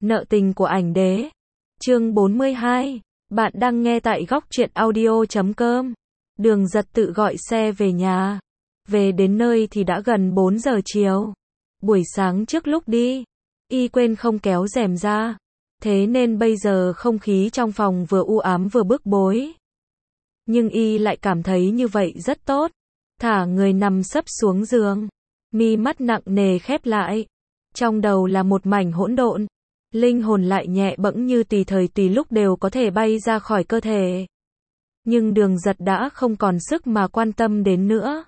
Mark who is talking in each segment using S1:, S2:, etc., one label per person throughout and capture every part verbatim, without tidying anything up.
S1: Nợ tình của ảnh đế. Chương bốn mươi hai. Bạn đang nghe tại góc truyện audio chấm com. Đường Giật tự gọi xe về nhà. Về đến nơi thì đã gần bốn giờ chiều. Buổi sáng trước lúc đi, y quên không kéo rèm ra. Thế nên bây giờ không khí trong phòng vừa u ám vừa bức bối. Nhưng y lại cảm thấy như vậy rất tốt. Thả người nằm sấp xuống giường. Mi mắt nặng nề khép lại. Trong đầu là một mảnh hỗn độn. Linh hồn lại nhẹ bẫng như tùy thời tùy lúc đều có thể bay ra khỏi cơ thể. Nhưng Đường Giật đã không còn sức mà quan tâm đến nữa.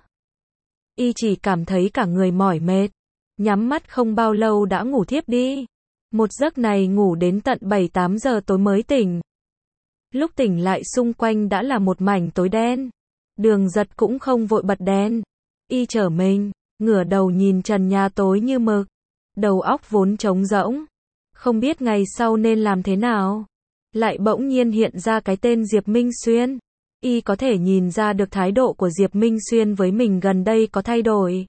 S1: Y chỉ cảm thấy cả người mỏi mệt. Nhắm mắt không bao lâu đã ngủ thiếp đi. Một giấc này ngủ đến tận bảy tám giờ tối mới tỉnh. Lúc tỉnh lại xung quanh đã là một mảnh tối đen. Đường Giật cũng không vội bật đèn. Y trở mình, ngửa đầu nhìn trần nhà tối như mực. Đầu óc vốn trống rỗng. Không biết ngày sau nên làm thế nào. Lại bỗng nhiên hiện ra cái tên Diệp Minh Xuyên. Y có thể nhìn ra được thái độ của Diệp Minh Xuyên với mình gần đây có thay đổi.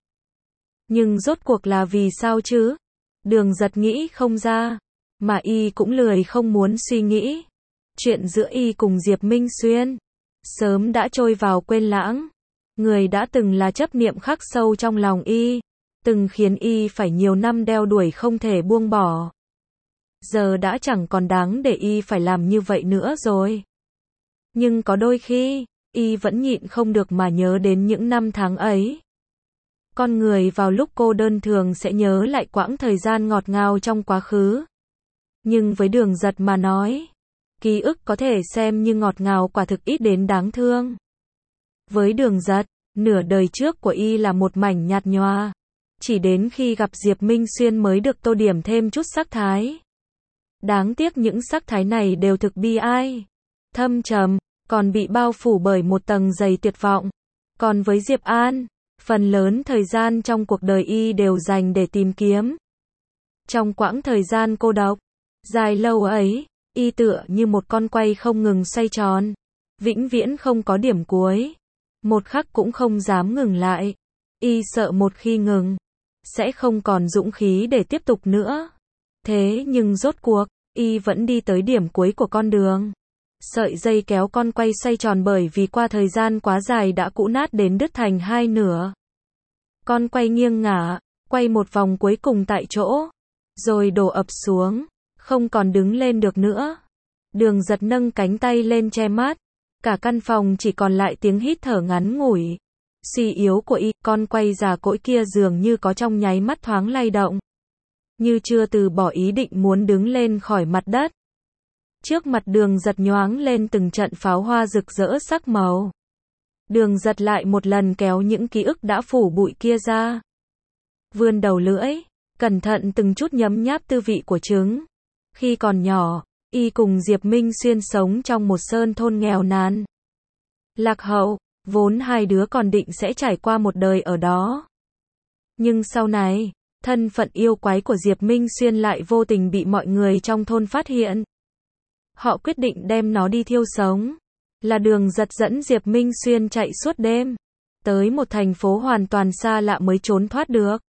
S1: Nhưng rốt cuộc là vì sao chứ? Đường Giật nghĩ không ra. Mà y cũng lười không muốn suy nghĩ. Chuyện giữa y cùng Diệp Minh Xuyên sớm đã trôi vào quên lãng. Người đã từng là chấp niệm khắc sâu trong lòng y. Từng khiến y phải nhiều năm đeo đuổi không thể buông bỏ. Giờ đã chẳng còn đáng để y phải làm như vậy nữa rồi. Nhưng có đôi khi, y vẫn nhịn không được mà nhớ đến những năm tháng ấy. Con người vào lúc cô đơn thường sẽ nhớ lại quãng thời gian ngọt ngào trong quá khứ. Nhưng với Đường Giật mà nói, ký ức có thể xem như ngọt ngào quả thực ít đến đáng thương. Với Đường Giật, nửa đời trước của y là một mảnh nhạt nhòa. Chỉ đến khi gặp Diệp Minh Xuyên mới được tô điểm thêm chút sắc thái. Đáng tiếc những sắc thái này đều thực bi ai, thâm trầm, còn bị bao phủ bởi một tầng dày tuyệt vọng. Còn với Diệp An, phần lớn thời gian trong cuộc đời y đều dành để tìm kiếm. Trong quãng thời gian cô độc, dài lâu ấy, y tựa như một con quay không ngừng xoay tròn, vĩnh viễn không có điểm cuối. Một khắc cũng không dám ngừng lại. Y sợ một khi ngừng, sẽ không còn dũng khí để tiếp tục nữa. Thế nhưng rốt cuộc, y vẫn đi tới điểm cuối của con đường. Sợi dây kéo con quay xoay tròn bởi vì qua thời gian quá dài đã cũ nát đến đứt thành hai nửa. Con quay nghiêng ngả, quay một vòng cuối cùng tại chỗ, rồi đổ ập xuống, không còn đứng lên được nữa. Đường Giật nâng cánh tay lên che mắt, cả căn phòng chỉ còn lại tiếng hít thở ngắn ngủi, suy yếu của y. Con quay già cỗi kia dường như có trong nháy mắt thoáng lay động, như chưa từ bỏ ý định muốn đứng lên khỏi mặt đất. Trước mặt Đường Giật nhoáng lên từng trận pháo hoa rực rỡ sắc màu. Đường Giật lại một lần kéo những ký ức đã phủ bụi kia ra. Vươn đầu lưỡi, cẩn thận từng chút nhấm nháp tư vị của trứng. Khi còn nhỏ, y cùng Diệp Minh Xuyên sống trong một sơn thôn nghèo nàn, lạc hậu, vốn hai đứa còn định sẽ trải qua một đời ở đó. Nhưng sau này, thân phận yêu quái của Diệp Minh Xuyên lại vô tình bị mọi người trong thôn phát hiện. Họ quyết định đem nó đi thiêu sống. Là Đường Giật dẫn Diệp Minh Xuyên chạy suốt đêm, tới một thành phố hoàn toàn xa lạ mới trốn thoát được.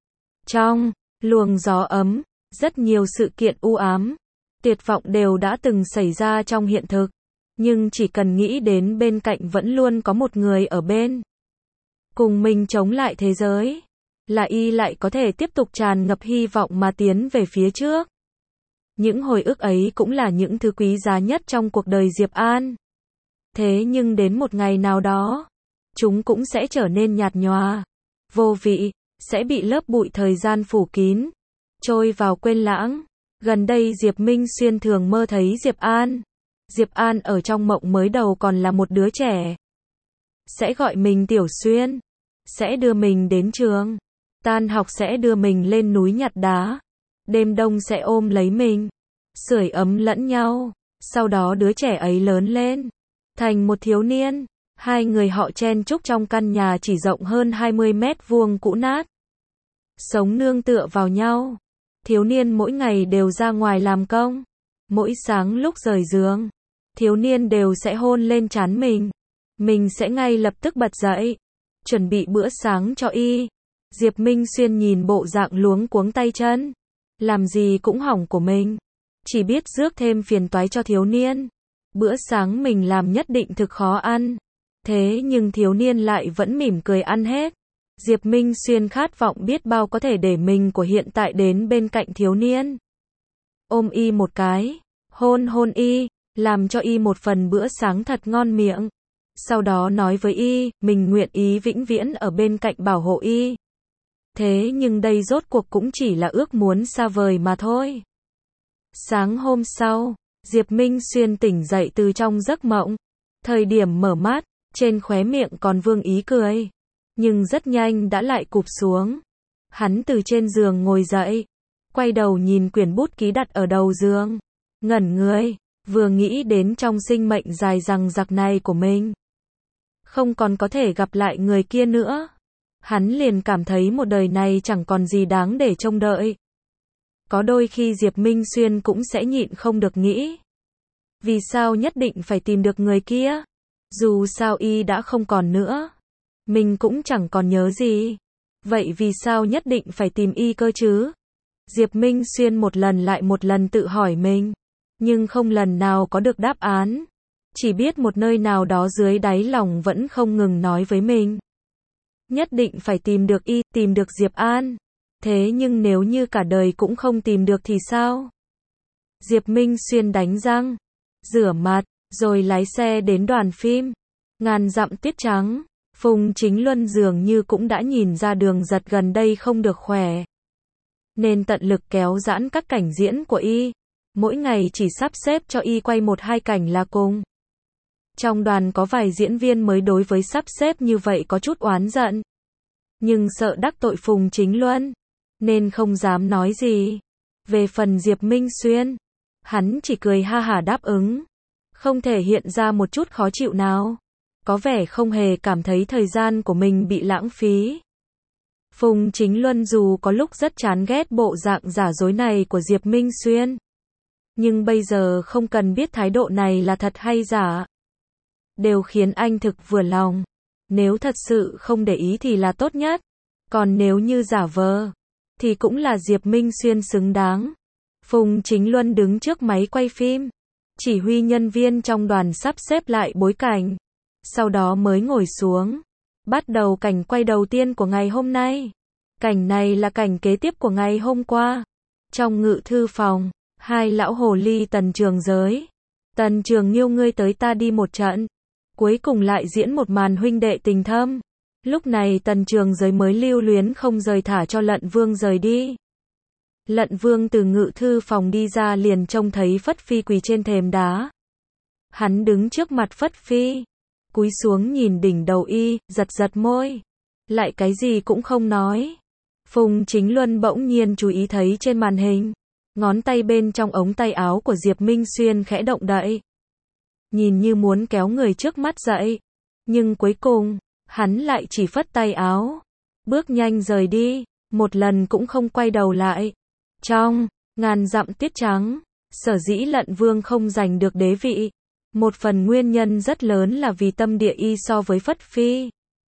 S1: Trong luồng gió ấm, rất nhiều sự kiện u ám, tuyệt vọng đều đã từng xảy ra trong hiện thực. Nhưng chỉ cần nghĩ đến bên cạnh vẫn luôn có một người ở bên, cùng mình chống lại thế giới, là y lại có thể tiếp tục tràn ngập hy vọng mà tiến về phía trước. Những hồi ức ấy cũng là những thứ quý giá nhất trong cuộc đời Diệp An. Thế nhưng đến một ngày nào đó, chúng cũng sẽ trở nên nhạt nhòa, vô vị, sẽ bị lớp bụi thời gian phủ kín, trôi vào quên lãng. Gần đây Diệp Minh Xuyên thường mơ thấy Diệp An. Diệp An ở trong mộng mới đầu còn là một đứa trẻ. Sẽ gọi mình Tiểu Xuyên. Sẽ đưa mình đến trường. Tan học sẽ đưa mình lên núi nhặt đá. Đêm đông sẽ ôm lấy mình, sưởi ấm lẫn nhau. Sau đó đứa trẻ ấy lớn lên, thành một thiếu niên. Hai người họ chen chúc trong căn nhà chỉ rộng hơn hai mươi mét vuông cũ nát. Sống nương tựa vào nhau. Thiếu niên mỗi ngày đều ra ngoài làm công. Mỗi sáng lúc rời giường, thiếu niên đều sẽ hôn lên trán mình. Mình sẽ ngay lập tức bật dậy, chuẩn bị bữa sáng cho y. Diệp Minh Xuyên nhìn bộ dạng luống cuống tay chân, làm gì cũng hỏng của mình, chỉ biết rước thêm phiền toái cho thiếu niên. Bữa sáng mình làm nhất định thực khó ăn. Thế nhưng thiếu niên lại vẫn mỉm cười ăn hết. Diệp Minh Xuyên khát vọng biết bao có thể để mình của hiện tại đến bên cạnh thiếu niên. Ôm y một cái, hôn hôn y, làm cho y một phần bữa sáng thật ngon miệng. Sau đó nói với y, mình nguyện ý vĩnh viễn ở bên cạnh bảo hộ y. Thế nhưng đây rốt cuộc cũng chỉ là ước muốn xa vời mà thôi. Sáng hôm sau, Diệp Minh Xuyên tỉnh dậy từ trong giấc mộng. Thời điểm mở mắt, trên khóe miệng còn vương ý cười. Nhưng rất nhanh đã lại cụp xuống. Hắn từ trên giường ngồi dậy. Quay đầu nhìn quyển bút ký đặt ở đầu giường. Ngẩn người, vừa nghĩ đến trong sinh mệnh dài dằng dặc này của mình. Không còn có thể gặp lại người kia nữa. Hắn liền cảm thấy một đời này chẳng còn gì đáng để trông đợi. Có đôi khi Diệp Minh Xuyên cũng sẽ nhịn không được nghĩ. Vì sao nhất định phải tìm được người kia? Dù sao y đã không còn nữa. Mình cũng chẳng còn nhớ gì. Vậy vì sao nhất định phải tìm y cơ chứ? Diệp Minh Xuyên một lần lại một lần tự hỏi mình. Nhưng không lần nào có được đáp án. Chỉ biết một nơi nào đó dưới đáy lòng vẫn không ngừng nói với mình. Nhất định phải tìm được y, tìm được Diệp An. Thế nhưng nếu như cả đời cũng không tìm được thì sao? Diệp Minh Xuyên đánh răng, rửa mặt, rồi lái xe đến đoàn phim. Ngàn dặm tuyết trắng. Phùng Chính Luân dường như cũng đã nhìn ra Đường Giật gần đây không được khỏe. Nên tận lực kéo giãn các cảnh diễn của y. Mỗi ngày chỉ sắp xếp cho y quay một hai cảnh là cùng. Trong đoàn có vài diễn viên mới đối với sắp xếp như vậy có chút oán giận. Nhưng sợ đắc tội Phùng Chính Luân, nên không dám nói gì. Về phần Diệp Minh Xuyên, hắn chỉ cười ha hả đáp ứng. Không thể hiện ra một chút khó chịu nào. Có vẻ không hề cảm thấy thời gian của mình bị lãng phí. Phùng Chính Luân dù có lúc rất chán ghét bộ dạng giả dối này của Diệp Minh Xuyên. Nhưng bây giờ không cần biết thái độ này là thật hay giả. Đều khiến anh thực vừa lòng. Nếu thật sự không để ý thì là tốt nhất. Còn nếu như giả vờ, thì cũng là Diệp Minh Xuyên xứng đáng. Phùng Chính Luân đứng trước máy quay phim. Chỉ huy nhân viên trong đoàn sắp xếp lại bối cảnh. Sau đó mới ngồi xuống. Bắt đầu cảnh quay đầu tiên của ngày hôm nay. Cảnh này là cảnh kế tiếp của ngày hôm qua. Trong ngự thư phòng, hai lão hồ ly Tần Trường Giới. Tần Trường Nghiêu ngươi tới ta đi một trận. Cuối cùng lại diễn một màn huynh đệ tình thâm. Lúc này Tần Trường Giới mới lưu luyến không rời thả cho Lận Vương rời đi. Lận Vương từ ngự thư phòng đi ra liền trông thấy Phất Phi quỳ trên thềm đá. Hắn đứng trước mặt Phất Phi, cúi xuống nhìn đỉnh đầu y, giật giật môi. Lại cái gì cũng không nói. Phùng Chính Luân bỗng nhiên chú ý thấy trên màn hình. Ngón tay bên trong ống tay áo của Diệp Minh Xuyên khẽ động đậy. Nhìn như muốn kéo người trước mắt dậy. Nhưng cuối cùng, hắn lại chỉ phất tay áo. Bước nhanh rời đi, một lần cũng không quay đầu lại. Trong ngàn dặm tuyết trắng, sở dĩ Lận Vương không giành được đế vị. Một phần nguyên nhân rất lớn là vì tâm địa y so với Phất Phi,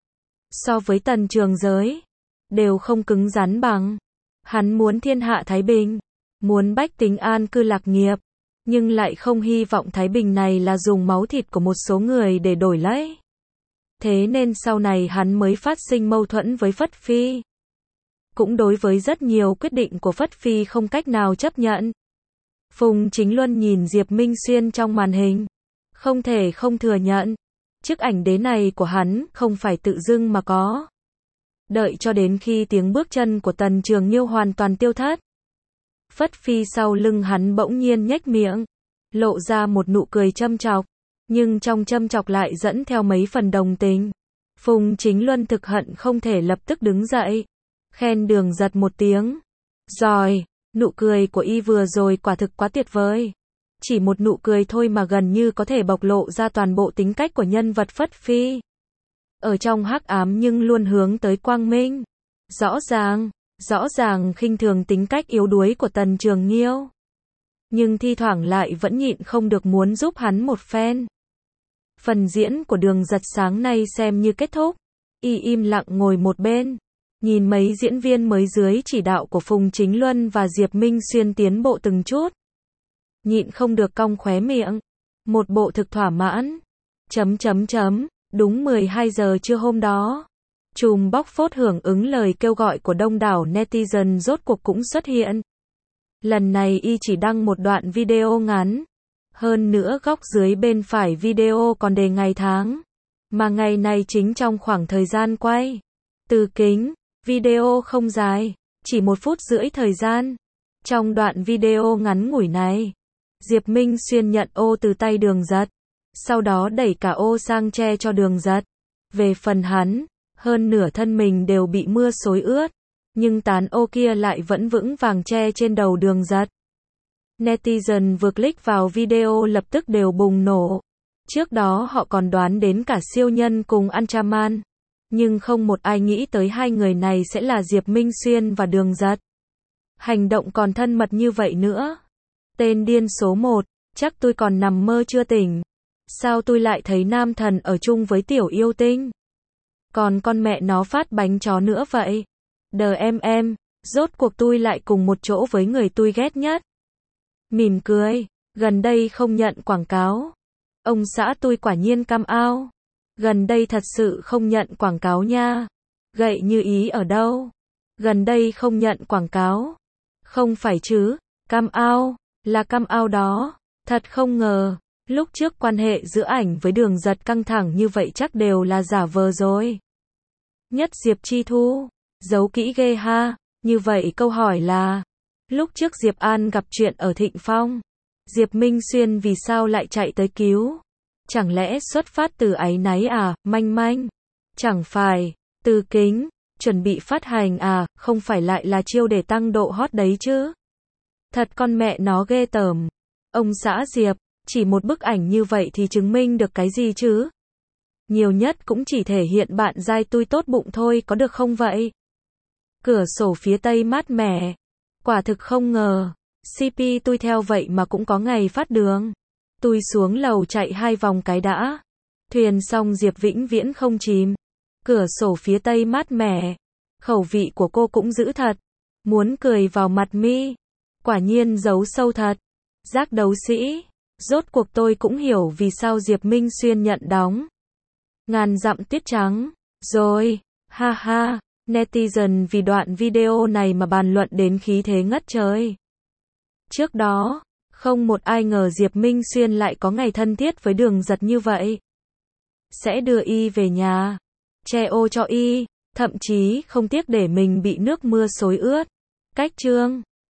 S1: so với Tần Trường Giới, đều không cứng rắn bằng. Hắn muốn thiên hạ thái bình, muốn bách tính an cư lạc nghiệp, nhưng lại không hy vọng thái bình này là dùng máu thịt của một số người để đổi lấy. Thế nên sau này hắn mới phát sinh mâu thuẫn với Phất Phi. Cũng đối với rất nhiều quyết định của Phất Phi không cách nào chấp nhận. Phùng Chính Luân nhìn Diệp Minh Xuyên trong màn hình. Không thể không thừa nhận. Chiếc ảnh đế này của hắn không phải tự dưng mà có. Đợi cho đến khi tiếng bước chân của Tần Trường Nghiêu hoàn toàn tiêu thất. Phất Phi sau lưng hắn bỗng nhiên nhếch miệng. Lộ ra một nụ cười châm chọc. Nhưng trong châm chọc lại dẫn theo mấy phần đồng tình. Phùng Chính Luân thực hận không thể lập tức đứng dậy. Khen Đường Giật một tiếng. Rồi, nụ cười của y vừa rồi quả thực quá tuyệt vời. Chỉ một nụ cười thôi mà gần như có thể bộc lộ ra toàn bộ tính cách của nhân vật Phất Phi. Ở trong hắc ám nhưng luôn hướng tới quang minh. Rõ ràng, rõ ràng khinh thường tính cách yếu đuối của Tần Trường Nghiêu. Nhưng thi thoảng lại vẫn nhịn không được muốn giúp hắn một phen. Phần diễn của Đường Giật sáng nay xem như kết thúc. Y im lặng ngồi một bên. Nhìn mấy diễn viên mới dưới chỉ đạo của Phùng Chính Luân và Diệp Minh Xuyên tiến bộ từng chút. nhịn không được cong khóe miệng. Một bộ thực thỏa mãn. Chấm chấm chấm, đúng mười hai giờ trưa hôm đó. Chùm bóc phốt hưởng ứng lời kêu gọi của đông đảo netizen rốt cuộc cũng xuất hiện. Lần này y chỉ đăng một đoạn video ngắn. Hơn nữa góc dưới bên phải video còn đề ngày tháng. Mà ngày này chính trong khoảng thời gian quay. Từ kính, video không dài, chỉ một phút rưỡi thời gian. Trong đoạn video ngắn ngủi này, Diệp Minh Xuyên nhận ô từ tay Đường Giật. Sau đó đẩy cả ô sang che cho Đường Giật. Về phần hắn, hơn nửa thân mình đều bị mưa xối ướt. Nhưng tán ô kia lại vẫn vững vàng che trên đầu Đường Giật. Netizen vừa click vào video lập tức đều bùng nổ. Trước đó họ còn đoán đến cả siêu nhân cùng Ultraman. Nhưng không một ai nghĩ tới hai người này sẽ là Diệp Minh Xuyên và Đường Giật. Hành động còn thân mật như vậy nữa. Tên điên số một, chắc tôi còn nằm mơ chưa tỉnh. Sao tôi lại thấy nam thần ở chung với tiểu yêu tinh? Còn con mẹ nó phát bánh chó nữa vậy? Đờ em em, rốt cuộc tôi lại cùng một chỗ với người tôi ghét nhất. Mỉm cười, gần đây không nhận quảng cáo. Ông xã tôi quả nhiên cam ao. Gần đây thật sự không nhận quảng cáo nha. Gậy như ý ở đâu? Gần đây không nhận quảng cáo. Không phải chứ, cam ao, là cam ao đó. Thật không ngờ, lúc trước quan hệ giữa ảnh với Đường Giật căng thẳng như vậy chắc đều là giả vờ rồi. Nhất Diệp Chi Thu, giấu kỹ ghê ha. Như vậy câu hỏi là, lúc trước Diệp An gặp chuyện ở Thịnh Phong, Diệp Minh Xuyên vì sao lại chạy tới cứu? Chẳng lẽ xuất phát từ áy náy à, manh manh? Chẳng phải, từ kính, chuẩn bị phát hành à, không phải lại là chiêu để tăng độ hot đấy chứ? Thật con mẹ nó ghê tởm. Ông xã Diệp, chỉ một bức ảnh như vậy thì chứng minh được cái gì chứ? Nhiều nhất cũng chỉ thể hiện bạn giai tôi tốt bụng thôi có được không vậy? Cửa sổ phía tây mát mẻ. Quả thực không ngờ, xê pê tôi theo vậy mà cũng có ngày phát đường. Tôi xuống lầu chạy hai vòng cái đã. Thuyền xong Diệp vĩnh viễn không chìm. Cửa sổ phía tây mát mẻ. Khẩu vị của cô cũng dữ thật. Muốn cười vào mặt mi. Quả nhiên giấu sâu thật. Giác đấu sĩ. Rốt cuộc tôi cũng hiểu vì sao Diệp Minh Xuyên nhận đóng. Ngàn dặm tuyết trắng. Rồi, ha ha. Netizen vì đoạn video này mà bàn luận đến khí thế ngất trời. Trước đó, không một ai ngờ Diệp Minh Xuyên lại có ngày thân thiết với Đường Giật như vậy. Sẽ đưa y về nhà, che ô cho y, thậm chí không tiếc để mình bị nước mưa xối ướt. Cách chương